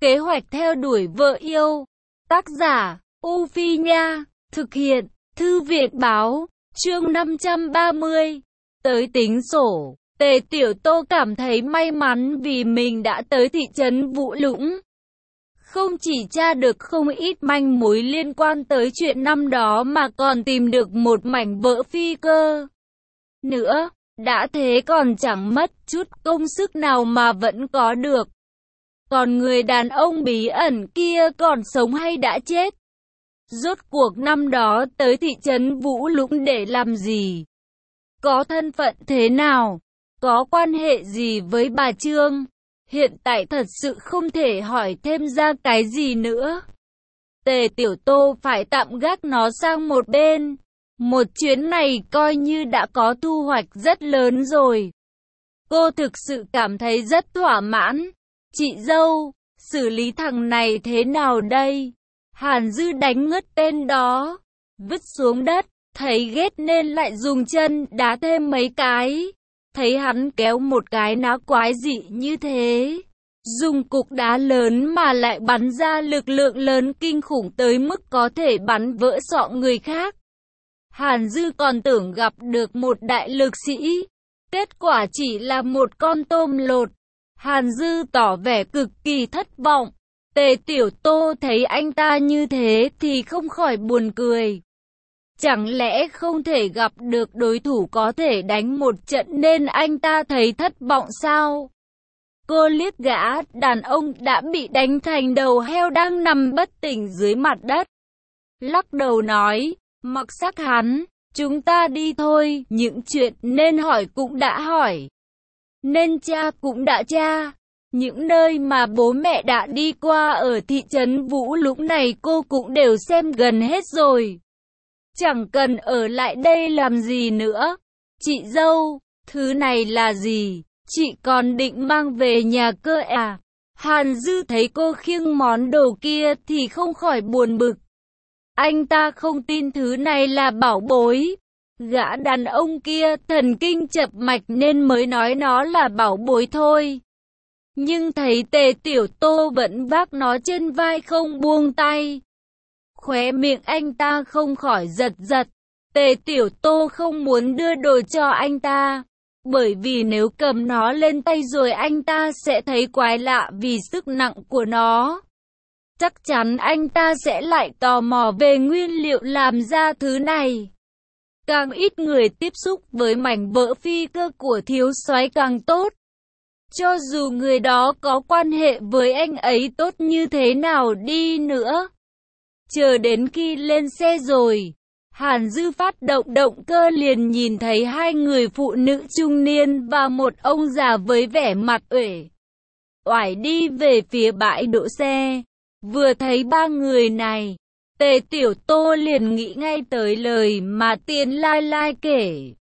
Kế hoạch theo đuổi vợ yêu. Tác giả, U Phi Nha. Thực hiện, Thư viện Báo. Chương 530. Tới tính sổ. Tề Tiểu Tô cảm thấy may mắn vì mình đã tới thị trấn Vũ Lũng. Không chỉ tra được không ít manh mối liên quan tới chuyện năm đó mà còn tìm được một mảnh vỡ phi cơ nữa. Đã thế còn chẳng mất chút công sức nào mà vẫn có được. Còn người đàn ông bí ẩn kia còn sống hay đã chết? Rốt cuộc năm đó tới thị trấn Vũ Lũng để làm gì? Có thân phận thế nào? Có quan hệ gì với bà Trương? Hiện tại thật sự không thể hỏi thêm ra cái gì nữa. Tề Tiểu Tô phải tạm gác nó sang một bên. Một chuyến này coi như đã có thu hoạch rất lớn rồi. Cô thực sự cảm thấy rất thỏa mãn. Chị dâu, xử lý thằng này thế nào đây? Hàn Dư đánh ngất tên đó, vứt xuống đất, thấy ghét nên lại dùng chân đá thêm mấy cái. Thấy hắn kéo một cái ná quái dị như thế, dùng cục đá lớn mà lại bắn ra lực lượng lớn kinh khủng tới mức có thể bắn vỡ sọ người khác. Hàn Dư còn tưởng gặp được một đại lực sĩ, kết quả chỉ là một con tôm lột. Hàn Dư tỏ vẻ cực kỳ thất vọng. Tề Tiểu Tô thấy anh ta như thế thì không khỏi buồn cười. Chẳng lẽ không thể gặp được đối thủ có thể đánh một trận nên anh ta thấy thất vọng sao? Cô liếc gã đàn ông đã bị đánh thành đầu heo đang nằm bất tỉnh dưới mặt đất. Lắc đầu nói, mặc sắc hắn, chúng ta đi thôi, những chuyện nên hỏi cũng đã hỏi. Nên tra cũng đã tra. Những nơi mà bố mẹ đã đi qua ở thị trấn Vũ Lũng này cô cũng đều xem gần hết rồi. Chẳng cần ở lại đây làm gì nữa. Chị dâu, thứ này là gì? Chị còn định mang về nhà cơ à? Hàn Dư thấy cô khiêng món đồ kia thì không khỏi buồn bực. Anh ta không tin thứ này là bảo bối. Gã đàn ông kia thần kinh chập mạch nên mới nói nó là bảo bối thôi. Nhưng thấy Tề Tiểu Tô vẫn vác nó trên vai không buông tay. Khóe miệng anh ta không khỏi giật giật. Tề Tiểu Tô không muốn đưa đồ cho anh ta. Bởi vì nếu cầm nó lên tay rồi anh ta sẽ thấy quái lạ vì sức nặng của nó. Chắc chắn anh ta sẽ lại tò mò về nguyên liệu làm ra thứ này. Càng ít người tiếp xúc với mảnh vỡ phi cơ của thiếu soái càng tốt. Cho dù người đó có quan hệ với anh ấy tốt như thế nào đi nữa. Chờ đến khi lên xe rồi, Hàn Dư phát động động cơ liền nhìn thấy hai người phụ nữ trung niên và một ông già với vẻ mặt uể oải đi về phía bãi đỗ xe. Vừa thấy ba người này, Tề Tiểu Tô liền nghĩ ngay tới lời mà Tiền Lai Lai kể.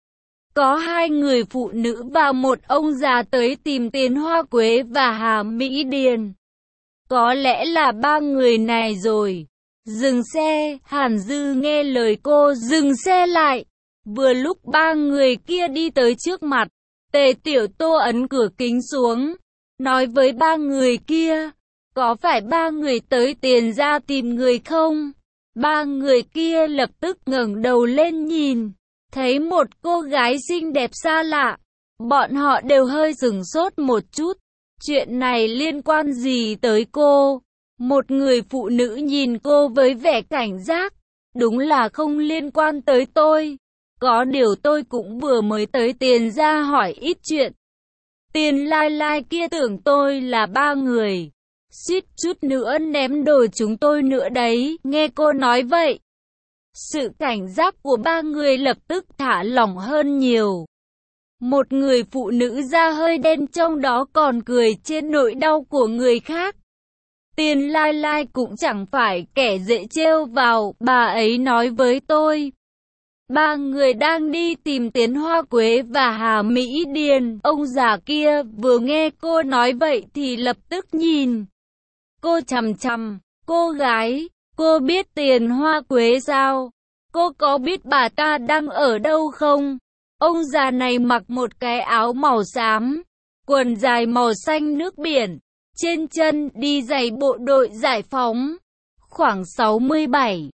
Có hai người phụ nữ và một ông già tới tìm Tiền Hoa Quế và Hà Mỹ Điền. Có lẽ là ba người này rồi. Dừng xe, Hàn Dư nghe lời cô dừng xe lại. Vừa lúc ba người kia đi tới trước mặt, Tề Tiểu Tô ấn cửa kính xuống, nói với ba người kia, có phải ba người tới Tiền ra tìm người không? Ba người kia lập tức ngẩng đầu lên nhìn, thấy một cô gái xinh đẹp xa lạ. Bọn họ đều hơi sửng sốt một chút. Chuyện này liên quan gì tới cô? Một người phụ nữ nhìn cô với vẻ cảnh giác. Đúng là không liên quan tới tôi. Có điều tôi cũng vừa mới tới Tiền ra hỏi ít chuyện. Tiền Lai Lai kia tưởng tôi là ba người. Suýt chút nữa ném đồ chúng tôi nữa đấy. Nghe cô nói vậy, sự cảnh giác của ba người lập tức thả lỏng hơn nhiều. Một người phụ nữ da hơi đen trong đó còn cười trên nỗi đau của người khác. Tiền Lai Lai cũng chẳng phải kẻ dễ trêu vào, bà ấy nói với tôi. Ba người đang đi tìm Tiền Hoa Quế và Hà Mỹ Điền. Ông già kia vừa nghe cô nói vậy thì lập tức nhìn cô chằm chằm. Cô gái, cô biết Tiền Hoa Quế sao? Cô có biết bà ta đang ở đâu không? Ông già này mặc một cái áo màu xám, quần dài màu xanh nước biển, trên chân đi giày bộ đội giải phóng, khoảng 67,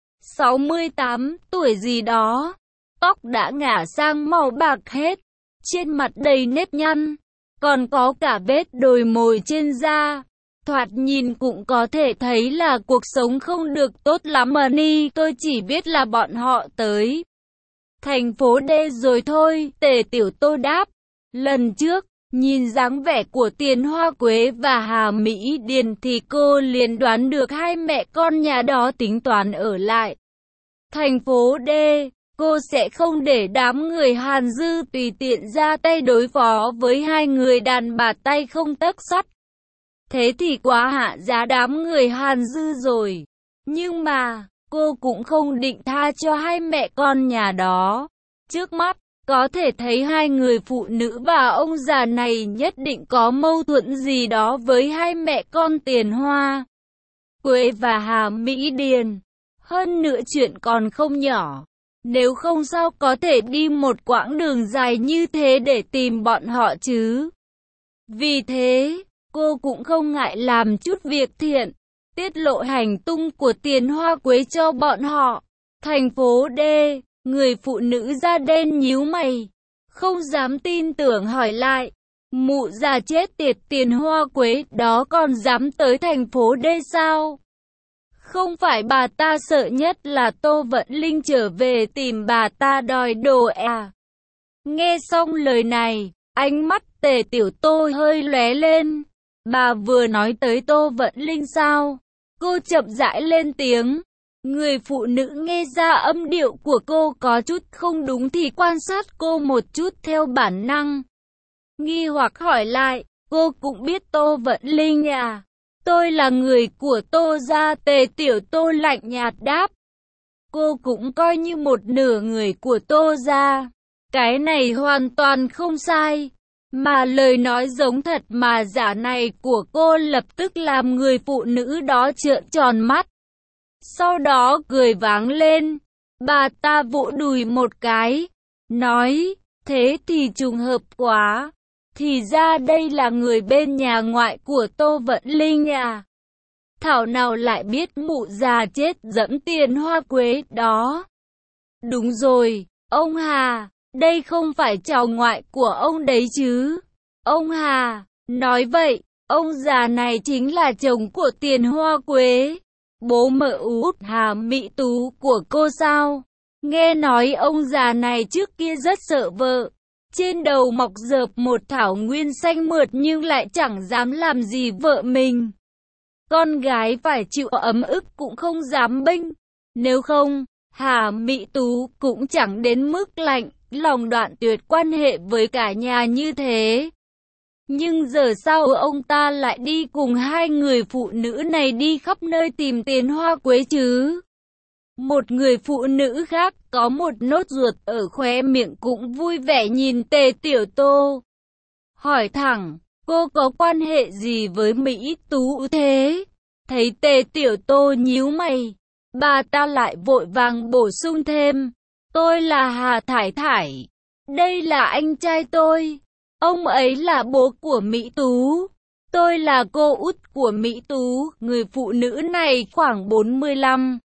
68 tuổi gì đó. Tóc đã ngả sang màu bạc hết, trên mặt đầy nếp nhăn, còn có cả vết đồi mồi trên da. Thoạt nhìn cũng có thể thấy là cuộc sống không được tốt lắm mà ni. Tôi chỉ biết là bọn họ tới thành phố D rồi thôi, Tề Tiểu Tô đáp. Lần trước, nhìn dáng vẻ của Tiền Hoa Quế và Hà Mỹ Điền thì cô liền đoán được hai mẹ con nhà đó tính toán ở lại thành phố D. Cô sẽ không để đám người Hàn Dư tùy tiện ra tay đối phó với hai người đàn bà tay không tấc sắt. Thế thì quá hạ giá đám người Hàn Dư rồi. Nhưng mà, cô cũng không định tha cho hai mẹ con nhà đó. Trước mắt, có thể thấy hai người phụ nữ và ông già này nhất định có mâu thuẫn gì đó với hai mẹ con Tiền Hoa Quế và Hà Mỹ Điền. Hơn nữa chuyện còn không nhỏ. Nếu không sao có thể đi một quãng đường dài như thế để tìm bọn họ chứ. Vì thế, cô cũng không ngại làm chút việc thiện, tiết lộ hành tung của Tiền Hoa Quế cho bọn họ. Thành phố D, người phụ nữ da đen nhíu mày, không dám tin tưởng hỏi lại. Mụ già chết tiệt Tiền Hoa Quế đó còn dám tới thành phố D sao? Không phải bà ta sợ nhất là Tô Vận Linh trở về tìm bà ta đòi đồ à? Nghe xong lời này, ánh mắt Tề Tiểu Tô hơi lóe lên. Bà vừa nói tới Tô Vận Linh sao? Cô chậm rãi lên tiếng. Người phụ nữ nghe ra âm điệu của cô có chút không đúng thì quan sát cô một chút theo bản năng. Nghi hoặc hỏi lại, cô cũng biết Tô Vận Linh à? Tôi là người của Tô gia. Tề Tiểu Tô lạnh nhạt đáp. Cô cũng coi như một nửa người của Tô gia. Cái này hoàn toàn không sai. Mà lời nói giống thật mà giả này của cô lập tức làm người phụ nữ đó trợn tròn mắt. Sau đó cười váng lên. Bà ta vỗ đùi một cái, nói, thế thì trùng hợp quá. Thì ra đây là người bên nhà ngoại của Tô Vận Linh à? Thảo nào lại biết mụ già chết dẫm Tiền Hoa Quế đó. Đúng rồi, ông Hà, đây không phải cháu ngoại của ông đấy chứ? Ông Hà, nói vậy, ông già này chính là chồng của Tiền Hoa Quế, bố mợ út Hà Mỹ Tú của cô sao? Nghe nói ông già này trước kia rất sợ vợ. Trên đầu mọc rợp một thảo nguyên xanh mượt nhưng lại chẳng dám làm gì vợ mình. Con gái phải chịu ấm ức cũng không dám bênh. Nếu không, Hà Mỹ Tú cũng chẳng đến mức lạnh lòng đoạn tuyệt quan hệ với cả nhà như thế. Nhưng giờ sao ông ta lại đi cùng hai người phụ nữ này đi khắp nơi tìm Tiền Hoa Quế chứ? Một người phụ nữ khác có một nốt ruột ở khóe miệng cũng vui vẻ nhìn Tề Tiểu Tô. Hỏi thẳng, cô có quan hệ gì với Mỹ Tú thế? Thấy Tề Tiểu Tô nhíu mày, bà ta lại vội vàng bổ sung thêm. Tôi là Hà Thải Thải. Đây là anh trai tôi. Ông ấy là bố của Mỹ Tú. Tôi là cô út của Mỹ Tú. Người phụ nữ này khoảng 45,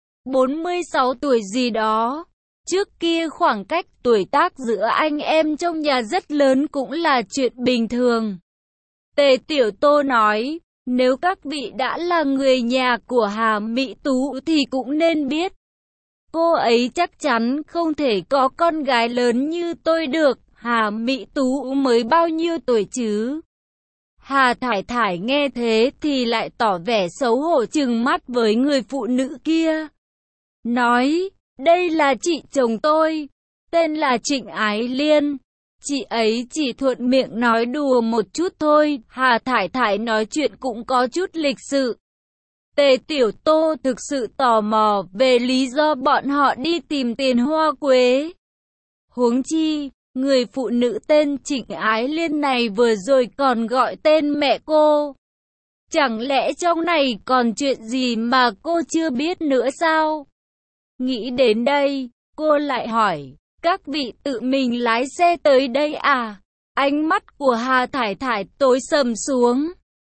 46 tuổi gì đó. Trước kia khoảng cách tuổi tác giữa anh em trong nhà rất lớn cũng là chuyện bình thường. Tề Tiểu Tô nói, nếu các vị đã là người nhà của Hà Mỹ Tú thì cũng nên biết. Cô ấy chắc chắn không thể có con gái lớn như tôi được. Hà Mỹ Tú mới bao nhiêu tuổi chứ? Hà Thải Thải nghe thế thì lại tỏ vẻ xấu hổ trừng mắt với người phụ nữ kia. Nói, đây là chị chồng tôi, tên là Trịnh Ái Liên. Chị ấy chỉ thuận miệng nói đùa một chút thôi. Hà Thải Thải nói chuyện cũng có chút lịch sự. Tề Tiểu Tô thực sự tò mò về lý do bọn họ đi tìm Tiền Hoa Quế. Huống chi, người phụ nữ tên Trịnh Ái Liên này vừa rồi còn gọi tên mẹ cô. Chẳng lẽ trong này còn chuyện gì mà cô chưa biết nữa sao? Nghĩ đến đây, cô lại hỏi, các vị tự mình lái xe tới đây à? Ánh mắt của Hà Thải Thải tối sầm xuống.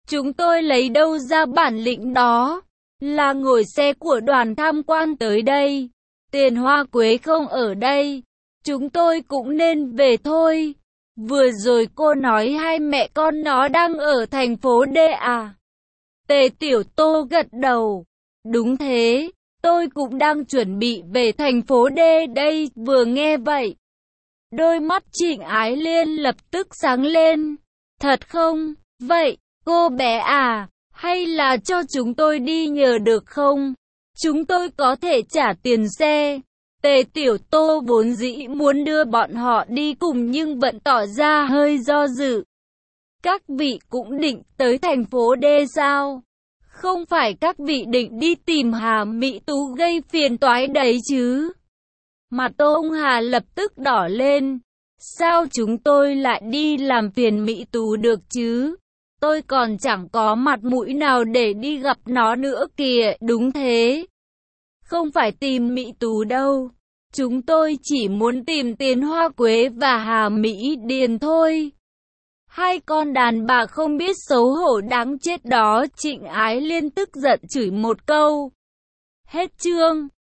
Chúng tôi lấy đâu ra bản lĩnh đó? Là ngồi xe của đoàn tham quan tới đây. Tiền Hoa Quế không ở đây. Chúng tôi cũng nên về thôi. Vừa rồi cô nói hai mẹ con nó đang ở thành phố D à? Tề Tiểu Tô gật đầu. Đúng thế, tôi cũng đang chuẩn bị về thành phố D đây. Vừa nghe vậy, đôi mắt Trịnh Ái Liên lập tức sáng lên. Thật không? Vậy, cô bé à, hay là cho chúng tôi đi nhờ được không? Chúng tôi có thể trả tiền xe. Tề Tiểu Tô vốn dĩ muốn đưa bọn họ đi cùng nhưng vẫn tỏ ra hơi do dự. Các vị cũng định tới thành phố D sao? Không phải các vị định đi tìm Hà Mỹ Tú gây phiền toái đấy chứ? Mặt ông Hà lập tức đỏ lên. Sao chúng tôi lại đi làm phiền Mỹ Tú được chứ? Tôi còn chẳng có mặt mũi nào để đi gặp nó nữa kìa. Đúng thế. Không phải tìm Mỹ Tú đâu. Chúng tôi chỉ muốn tìm Tiền Hoa Quế và Hà Mỹ Điền thôi. Hai con đàn bà không biết xấu hổ đáng chết đó. Trịnh Ái Liên tức giận chửi một câu. Hết chương.